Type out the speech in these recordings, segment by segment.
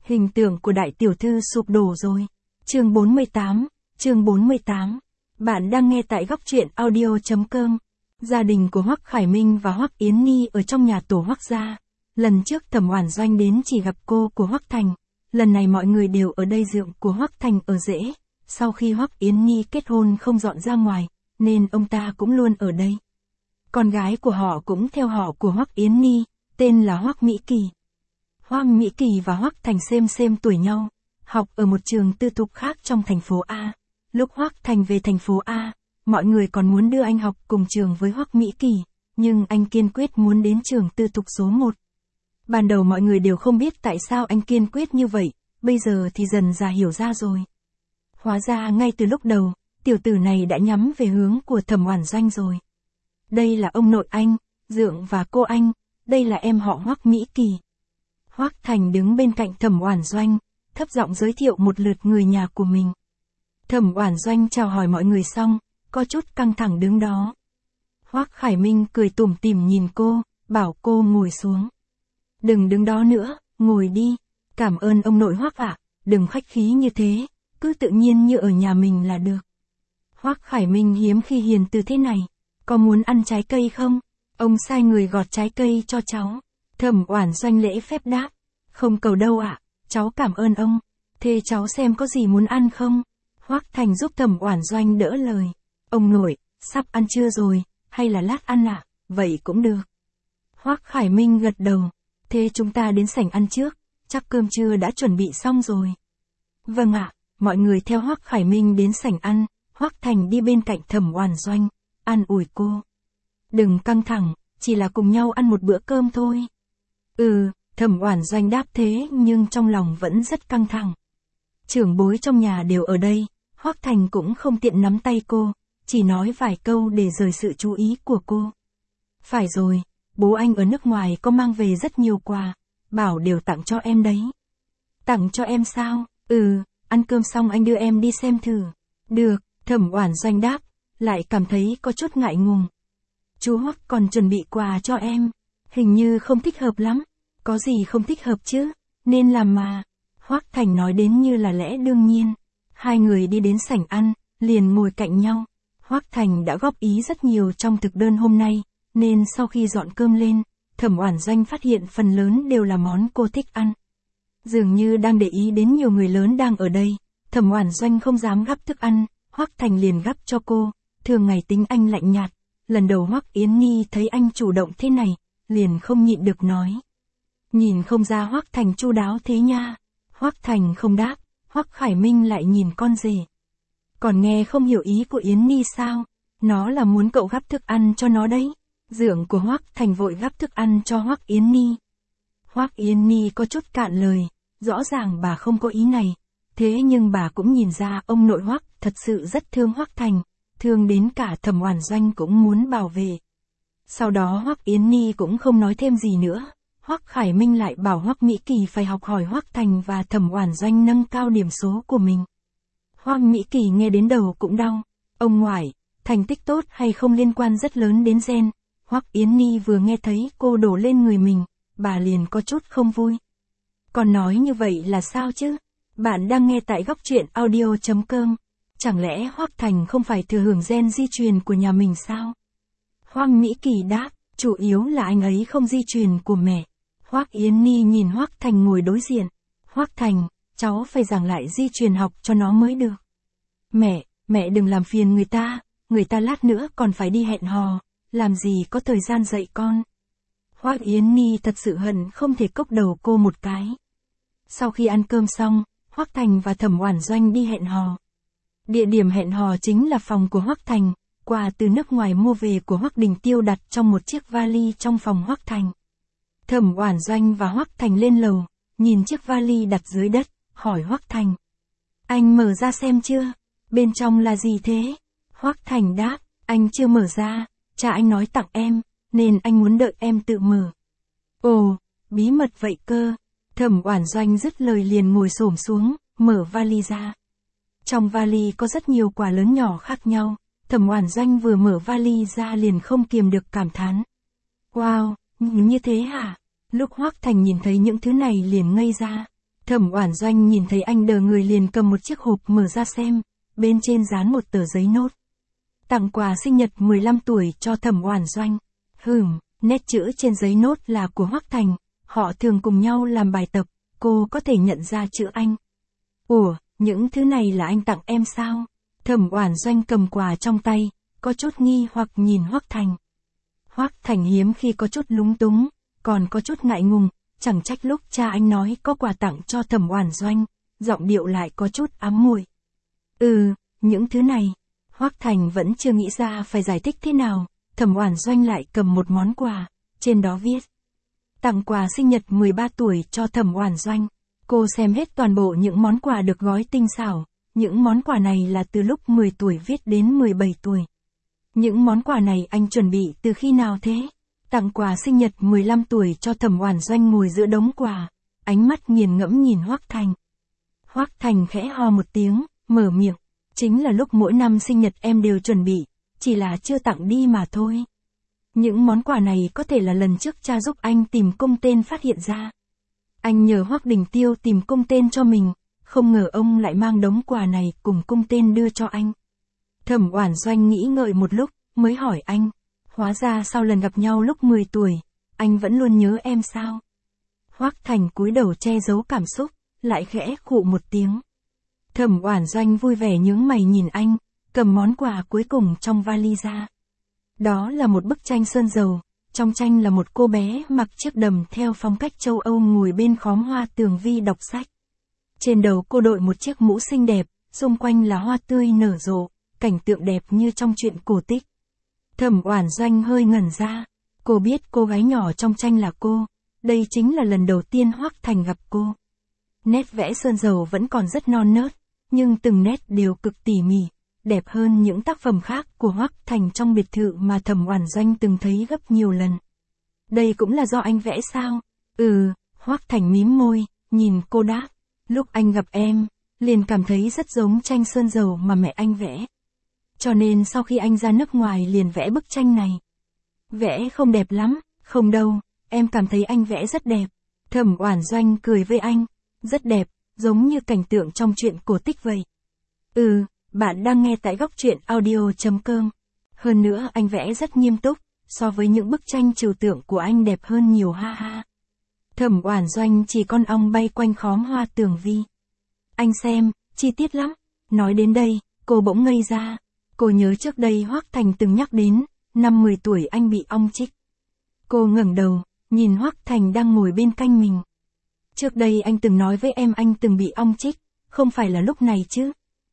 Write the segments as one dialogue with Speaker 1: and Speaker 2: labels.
Speaker 1: Hình tượng của đại tiểu thư sụp đổ rồi. Chương 48. Bạn đang nghe tại góc truyện audio.com. Gia đình của Hoắc Khải Minh và Hoắc Yến Nhi ở trong nhà tổ Hoắc gia. Lần trước Thẩm Oản Doanh đến chỉ gặp cô của Hoắc Thành. Lần này mọi người đều ở đây dượng của Hoắc Thành ở rễ. Sau khi Hoắc Yến Nhi kết hôn không dọn ra ngoài, nên ông ta cũng luôn ở đây. Con gái của họ cũng theo họ của Hoắc Yến Nhi, tên là Hoắc Mỹ Kỳ. Hoắc Mỹ Kỳ và Hoắc Thành xem tuổi nhau, học ở một trường tư thục khác trong thành phố A. Lúc Hoắc Thành về thành phố A, mọi người còn muốn đưa anh học cùng trường với Hoắc Mỹ Kỳ, nhưng anh kiên quyết muốn đến trường tư thục số 1. Ban đầu mọi người đều không biết tại sao anh kiên quyết như vậy, bây giờ thì dần dà hiểu ra rồi. Hóa ra ngay từ lúc đầu, tiểu tử này đã nhắm về hướng của Thẩm Oản Doanh rồi. Đây là ông nội anh, dượng và cô anh, đây là em họ Hoắc Mỹ Kỳ. Hoắc Thành đứng bên cạnh Thẩm Oản Doanh, thấp giọng giới thiệu một lượt người nhà của mình. Thẩm Oản Doanh chào hỏi mọi người xong, có chút căng thẳng đứng đó. Hoắc Khải Minh cười tủm tỉm nhìn cô, bảo cô ngồi xuống. Đừng đứng đó nữa, ngồi đi. Cảm ơn ông nội Hoắc ạ, đừng khách khí như thế, cứ tự nhiên như ở nhà mình là được. Hoắc Khải Minh hiếm khi hiền từ thế này. Có muốn ăn trái cây không? Ông sai người gọt trái cây cho cháu. Thẩm Oản Doanh lễ phép đáp. Không cầu đâu ạ, cháu cảm ơn ông. Thế cháu xem có gì muốn ăn không? Hoắc Thành giúp Thẩm Oản Doanh đỡ lời. Ông nội, sắp ăn trưa rồi, hay là lát ăn ạ? Vậy cũng được. Hoắc Khải Minh gật đầu. Thế chúng ta đến sảnh ăn trước, chắc cơm trưa đã chuẩn bị xong rồi. Vâng ạ, mọi người theo Hoắc Khải Minh đến sảnh ăn, Hoắc Thành đi bên cạnh Thẩm Oản Doanh, an ủi cô. Đừng căng thẳng, chỉ là cùng nhau ăn một bữa cơm thôi. Thẩm Oản Doanh đáp thế nhưng trong lòng vẫn rất căng thẳng. Trưởng bối trong nhà đều ở đây, Hoắc Thành cũng không tiện nắm tay cô, chỉ nói vài câu để rời sự chú ý của cô. Phải rồi, bố anh ở nước ngoài có mang về rất nhiều quà, bảo đều tặng cho em đấy. Tặng cho em sao? Ăn cơm xong anh đưa em đi xem thử. Được, Thẩm Oản Doanh đáp, lại cảm thấy có chút ngại ngùng. Chú Hoắc còn chuẩn bị quà cho em, hình như không thích hợp lắm. Có gì không thích hợp chứ, nên làm mà. Hoắc Thành nói đến như là lẽ đương nhiên. Hai người đi đến sảnh ăn, liền ngồi cạnh nhau. Hoắc Thành đã góp ý rất nhiều trong thực đơn hôm nay, nên sau khi dọn cơm lên, Thẩm Oản Doanh phát hiện phần lớn đều là món cô thích ăn. Dường như đang để ý đến nhiều người lớn đang ở đây, Thẩm Oản Doanh không dám gắp thức ăn, Hoắc Thành liền gắp cho cô. Thường ngày tính anh lạnh nhạt, lần đầu Hoắc Yến Nhi thấy anh chủ động thế này, liền không nhịn được nói. Nhìn không ra Hoắc Thành chu đáo thế nha. Hoắc Thành không đáp, Hoắc Khải Minh lại nhìn con rể. Còn nghe không hiểu ý của Yến Nhi sao? Nó là muốn cậu gắp thức ăn cho nó đấy. Dượng của Hoắc Thành vội gắp thức ăn cho Hoắc Yến Nhi. Hoắc Yến Nhi có chút cạn lời, rõ ràng bà không có ý này. Thế nhưng bà cũng nhìn ra ông nội Hoắc thật sự rất thương Hoắc Thành, thương đến cả Thẩm Oản Doanh cũng muốn bảo vệ. Sau đó Hoắc Yến Nhi cũng không nói thêm gì nữa. Hoắc Khải Minh lại bảo Hoắc Mỹ Kỳ phải học hỏi Hoắc Thành và Thẩm Oản Doanh nâng cao điểm số của mình. Hoắc Mỹ Kỳ nghe đến đầu cũng đau. Ông ngoại, thành tích tốt hay không liên quan rất lớn đến gen. Hoắc Yến Nhi vừa nghe thấy cô đổ lên người mình, bà liền có chút không vui. Còn nói như vậy là sao chứ? Bạn đang nghe tại góc truyện audio.com. Chẳng lẽ Hoắc Thành không phải thừa hưởng gen di truyền của nhà mình sao? Hoắc Mỹ Kỳ đáp, chủ yếu là anh ấy không di truyền của mẹ. Hoắc Yến Nhi nhìn Hoắc Thành ngồi đối diện. Hoắc Thành, cháu phải giảng lại di truyền học cho nó mới được. Mẹ đừng làm phiền người ta lát nữa còn phải đi hẹn hò, làm gì có thời gian dạy con. Hoắc Yến Nhi thật sự hận không thể cốc đầu cô một cái. Sau khi ăn cơm xong, Hoắc Thành và Thẩm Oản Doanh đi hẹn hò. Địa điểm hẹn hò chính là phòng của Hoắc Thành, quà từ nước ngoài mua về của Hoắc Đình Tiêu đặt trong một chiếc vali trong phòng Hoắc Thành. Thẩm Oản Doanh và Hoắc Thành lên lầu, nhìn chiếc vali đặt dưới đất, hỏi Hoắc Thành. Anh mở ra xem chưa? Bên trong là gì thế? Hoắc Thành đáp, anh chưa mở ra, cha anh nói tặng em, nên anh muốn đợi em tự mở. Ồ, bí mật vậy cơ. Thẩm Oản Doanh dứt lời liền ngồi xổm xuống, mở vali ra. Trong vali có rất nhiều quà lớn nhỏ khác nhau, Thẩm Oản Doanh vừa mở vali ra liền không kiềm được cảm thán. Wow, như thế hả? Lúc Hoắc Thành nhìn thấy những thứ này liền ngây ra. Thẩm Oản Doanh nhìn thấy anh đờ người liền cầm một chiếc hộp mở ra xem, bên trên dán một tờ giấy nốt. Tặng quà sinh nhật 15 tuổi cho Thẩm Oản Doanh. Nét chữ trên giấy nốt là của Hoắc Thành, họ thường cùng nhau làm bài tập, cô có thể nhận ra chữ anh. Ủa, những thứ này là anh tặng em sao? Thẩm Oản Doanh cầm quà trong tay, có chút nghi hoặc nhìn Hoắc Thành. Hoắc Thành hiếm khi có chút lúng túng, còn có chút ngại ngùng, chẳng trách lúc cha anh nói có quà tặng cho Thẩm Oản Doanh, giọng điệu lại có chút ám muội. Những thứ này, Hoắc Thành vẫn chưa nghĩ ra phải giải thích thế nào, Thẩm Oản Doanh lại cầm một món quà, trên đó viết: tặng quà sinh nhật 13 tuổi cho Thẩm Oản Doanh. Cô xem hết toàn bộ những món quà được gói tinh xảo, những món quà này là từ lúc 10 tuổi viết đến 17 tuổi. Những món quà này anh chuẩn bị từ khi nào thế? Tặng quà sinh nhật 15 tuổi cho Thẩm Oản Doanh ngồi giữa đống quà, ánh mắt nghiền ngẫm nhìn Hoắc Thành. Hoắc Thành khẽ ho một tiếng, mở miệng, chính là lúc mỗi năm sinh nhật em đều chuẩn bị, chỉ là chưa tặng đi mà thôi. Những món quà này có thể là lần trước cha giúp anh tìm công tên phát hiện ra. Anh nhờ Hoắc Đình Tiêu tìm công tên cho mình, không ngờ ông lại mang đống quà này cùng công tên đưa cho anh. Thẩm Oản Doanh nghĩ ngợi một lúc, mới hỏi anh, hóa ra sau lần gặp nhau lúc 10 tuổi, anh vẫn luôn nhớ em sao? Hoắc Thành cúi đầu che giấu cảm xúc, lại khẽ khụ một tiếng. Thẩm Oản Doanh vui vẻ nhướng mày nhìn anh, cầm món quà cuối cùng trong vali ra. Đó là một bức tranh sơn dầu, trong tranh là một cô bé mặc chiếc đầm theo phong cách châu Âu ngồi bên khóm hoa tường vi đọc sách. Trên đầu cô đội một chiếc mũ xinh đẹp, xung quanh là hoa tươi nở rộ, cảnh tượng đẹp như trong truyện cổ tích. Thẩm Oản Doanh hơi ngẩn ra, cô biết cô gái nhỏ trong tranh là cô, đây chính là lần đầu tiên Hoắc Thành gặp cô. Nét vẽ sơn dầu vẫn còn rất non nớt, nhưng từng nét đều cực tỉ mỉ, đẹp hơn những tác phẩm khác của Hoắc Thành trong biệt thự mà Thẩm Oản Doanh từng thấy gấp nhiều lần. Đây cũng là do anh vẽ sao? Hoắc Thành mím môi, nhìn cô đáp, lúc anh gặp em, liền cảm thấy rất giống tranh sơn dầu mà mẹ anh vẽ. Cho nên sau khi anh ra nước ngoài liền vẽ bức tranh này. Vẽ không đẹp lắm, không đâu, em cảm thấy anh vẽ rất đẹp. Thẩm Oản Doanh cười với anh, rất đẹp, giống như cảnh tượng trong truyện cổ tích vậy. Bạn đang nghe tại góc truyện audio.com. Hơn nữa anh vẽ rất nghiêm túc, so với những bức tranh trừu tượng của anh đẹp hơn nhiều ha ha. Thẩm Oản Doanh chỉ con ong bay quanh khóm hoa tường vi. Anh xem, chi tiết lắm. Nói đến đây, cô bỗng ngây ra. Cô nhớ trước đây Hoắc Thành từng nhắc đến, năm 10 tuổi anh bị ong chích. Cô ngẩng đầu, nhìn Hoắc Thành đang ngồi bên cạnh mình. Trước đây anh từng nói với em anh từng bị ong chích, không phải là lúc này chứ?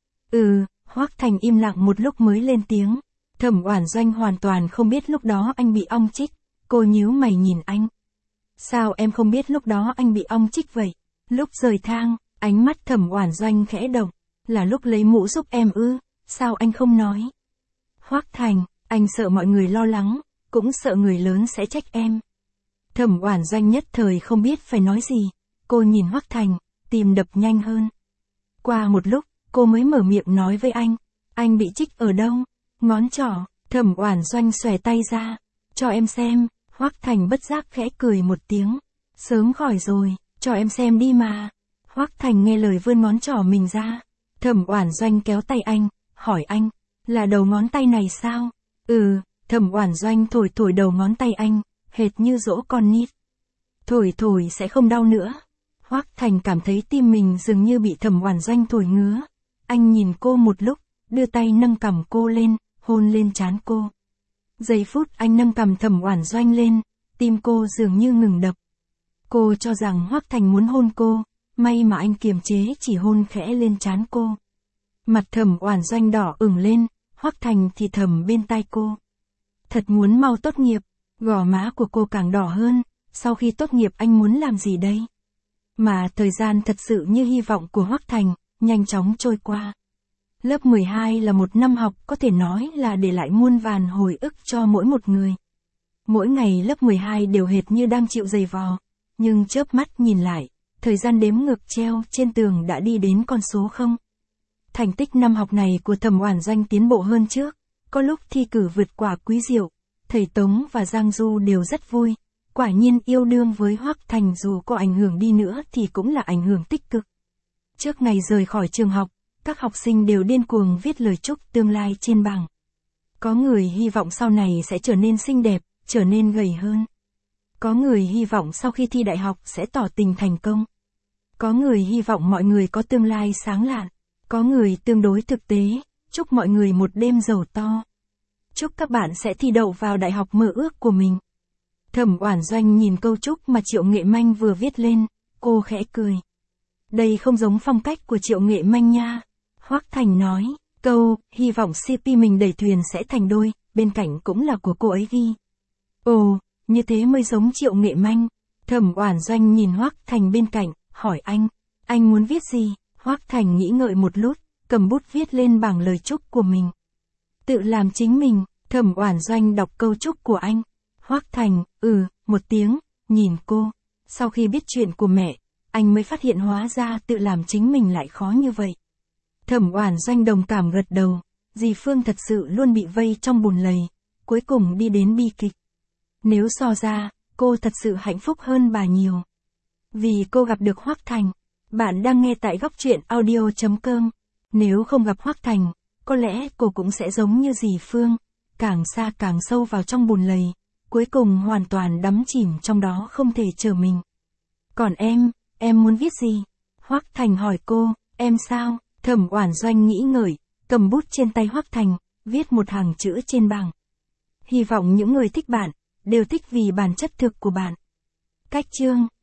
Speaker 1: Hoắc Thành im lặng một lúc mới lên tiếng. Thẩm Oản Doanh hoàn toàn không biết lúc đó anh bị ong chích, cô nhíu mày nhìn anh. Sao em không biết lúc đó anh bị ong chích vậy? Lúc rời thang, ánh mắt Thẩm Oản Doanh khẽ động, là lúc lấy mũ giúp em sao anh không nói? Hoắc Thành, anh sợ mọi người lo lắng, cũng sợ người lớn sẽ trách em. Thẩm Oản Doanh nhất thời không biết phải nói gì, cô nhìn Hoắc Thành, tim đập nhanh hơn. Qua một lúc, cô mới mở miệng nói với anh bị chích ở đâu? Ngón trỏ. Thẩm Oản Doanh xòe tay ra, cho em xem. Hoắc Thành bất giác khẽ cười một tiếng, sớm khỏi rồi, cho em xem đi mà. Hoắc Thành nghe lời vươn ngón trỏ mình ra. Thẩm Oản Doanh kéo tay anh, hỏi anh, là đầu ngón tay này sao? Thẩm Oản Doanh thổi thổi đầu ngón tay anh, hệt như dỗ con nít. Thổi thổi sẽ không đau nữa. Hoắc Thành cảm thấy tim mình dường như bị Thẩm Oản Doanh thổi ngứa. Anh nhìn cô một lúc, đưa tay nâng cằm cô lên, hôn lên trán cô. Giây phút anh nâng cằm Thẩm Oản Doanh lên, tim cô dường như ngừng đập. Cô cho rằng Hoắc Thành muốn hôn cô, may mà anh kiềm chế chỉ hôn khẽ lên trán cô. Mặt Thẩm Oản Doanh đỏ ửng lên, Hoắc Thành thì thầm bên tai cô. Thật muốn mau tốt nghiệp, gò má của cô càng đỏ hơn, sau khi tốt nghiệp anh muốn làm gì đây? Mà thời gian thật sự như hy vọng của Hoắc Thành, nhanh chóng trôi qua. Lớp 12 là một năm học có thể nói là để lại muôn vàn hồi ức cho mỗi một người. Mỗi ngày lớp 12 đều hệt như đang chịu giày vò, nhưng chớp mắt nhìn lại, thời gian đếm ngược treo trên tường đã đi đến con số 0. Thành tích năm học này của Thẩm Oản Doanh tiến bộ hơn trước, có lúc thi cử vượt quả Quý Diệu, thầy Tống và Giang Du đều rất vui, Quả nhiên yêu đương với Hoắc Thành dù có ảnh hưởng đi nữa thì cũng là ảnh hưởng tích cực. Trước ngày rời khỏi trường học, các học sinh đều điên cuồng viết lời chúc tương lai trên bảng. Có người hy vọng sau này sẽ trở nên xinh đẹp, trở nên gầy hơn. Có người hy vọng sau khi thi đại học sẽ tỏ tình thành công. Có người hy vọng mọi người có tương lai sáng lạn. Có người tương đối thực tế, chúc mọi người một đêm giàu to. Chúc các bạn sẽ thi đậu vào đại học mơ ước của mình. Thẩm Oản Doanh nhìn câu chúc mà Triệu Nghệ Manh vừa viết lên, cô khẽ cười. Đây không giống phong cách của Triệu Nghệ Manh nha. Hoắc Thành nói, câu, hy vọng CP mình đẩy thuyền sẽ thành đôi, bên cạnh cũng là của cô ấy ghi. Ồ, như thế mới giống Triệu Nghệ Manh. Thẩm Oản Doanh nhìn Hoắc Thành bên cạnh, hỏi anh muốn viết gì? Hoắc Thành nghĩ ngợi một lúc, cầm bút viết lên bảng lời chúc của mình. Tự làm chính mình. Thẩm Oản Doanh đọc câu chúc của anh. Hoắc Thành, một tiếng, nhìn cô. Sau khi biết chuyện của mẹ, anh mới phát hiện hóa ra tự làm chính mình lại khó như vậy. Thẩm Oản Doanh đồng cảm gật đầu. Dì Phương thật sự luôn bị vây trong bùn lầy, cuối cùng đi đến bi kịch. Nếu so ra, cô thật sự hạnh phúc hơn bà nhiều. Vì cô gặp được Hoắc Thành. Bạn đang nghe tại Góc Truyện Audio.com. Nếu không gặp Hoắc Thành, có lẽ cô cũng sẽ giống như dì Phương, càng xa càng sâu vào trong bùn lầy, cuối cùng hoàn toàn đắm chìm trong đó không thể trở mình. Còn em muốn viết gì? Hoắc Thành hỏi cô, em sao? Thẩm Oản Doanh nghĩ ngợi, cầm bút trên tay Hoắc Thành, viết một hàng chữ trên bảng. Hy vọng những người thích bạn, đều thích vì bản chất thực của bạn. Cách chương